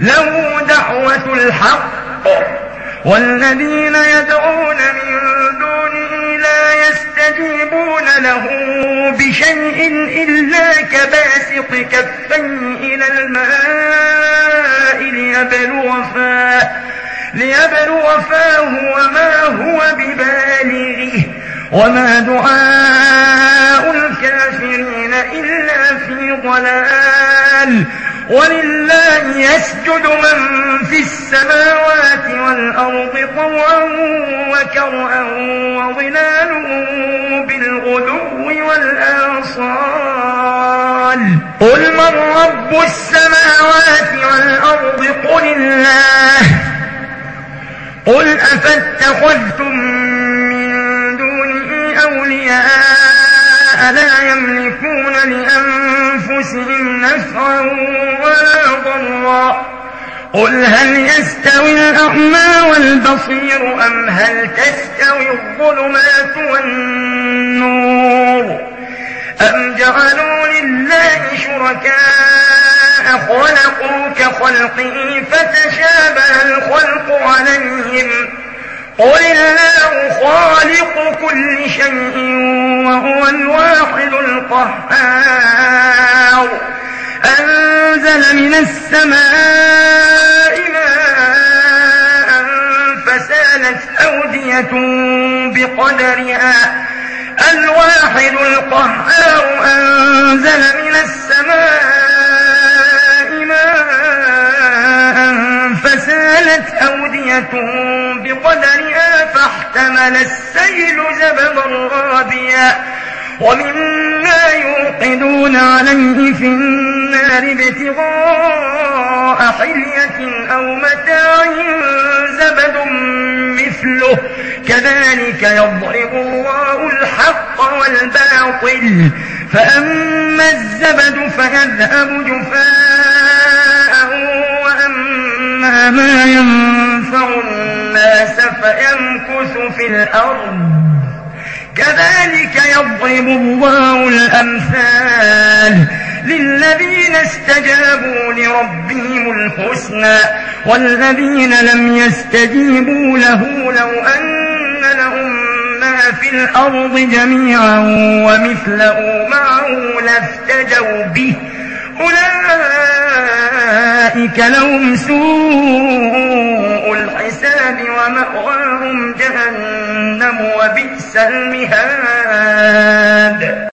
له دعوة الحق والذين يدعون من دونه لا يستجيبون له بشيء إلا كباسط كفيه إلى الماء ليبلغ فاه وما هو ببالغه وما دعاء الكافرين إلا في ضلال. ولله يسجد من في السماوات والأرض طوعا وكرها وظلالهم بالغدو والآصال. قل من رب السماوات والأرض قل الله. قل أفاتخذتم من دونه أولياء لا يملكون لأنفسهم نفعا ولا ضرا. قل هل يستوي الأعمى والبصير أم هل تستوي الظلمات والنور أم جعلوا لله شركاء خلقوا كخلقه فتشابه الخلق عليهم. قل الله خالق كل شيء وهو الواحد القهار. أنزل من السماء ماء فسالت أودية بقدرها. الواحد القهار أنزل من السماء ماء فسالت أودية بقدرها فاحتمل السيل زبدا رابيا ومما يوقدون عليه في النار ابتغاء حلية أو متاع زبد مثله كذلك يضرب الله الحق والباطل. فأما الزبد فيذهب جفاء وأما ما ينفع الناس فيمكث في الأرض كذلك يضرب الله الأمثال للذين استجابوا لربهم الحسنى والذين لم يستجيبوا له لو أن لهم ما في الأرض جميعا ومثله معه لافتدوا به أولئك لهم سوء الحساب ومأواهم جهنم وبئس المهاد.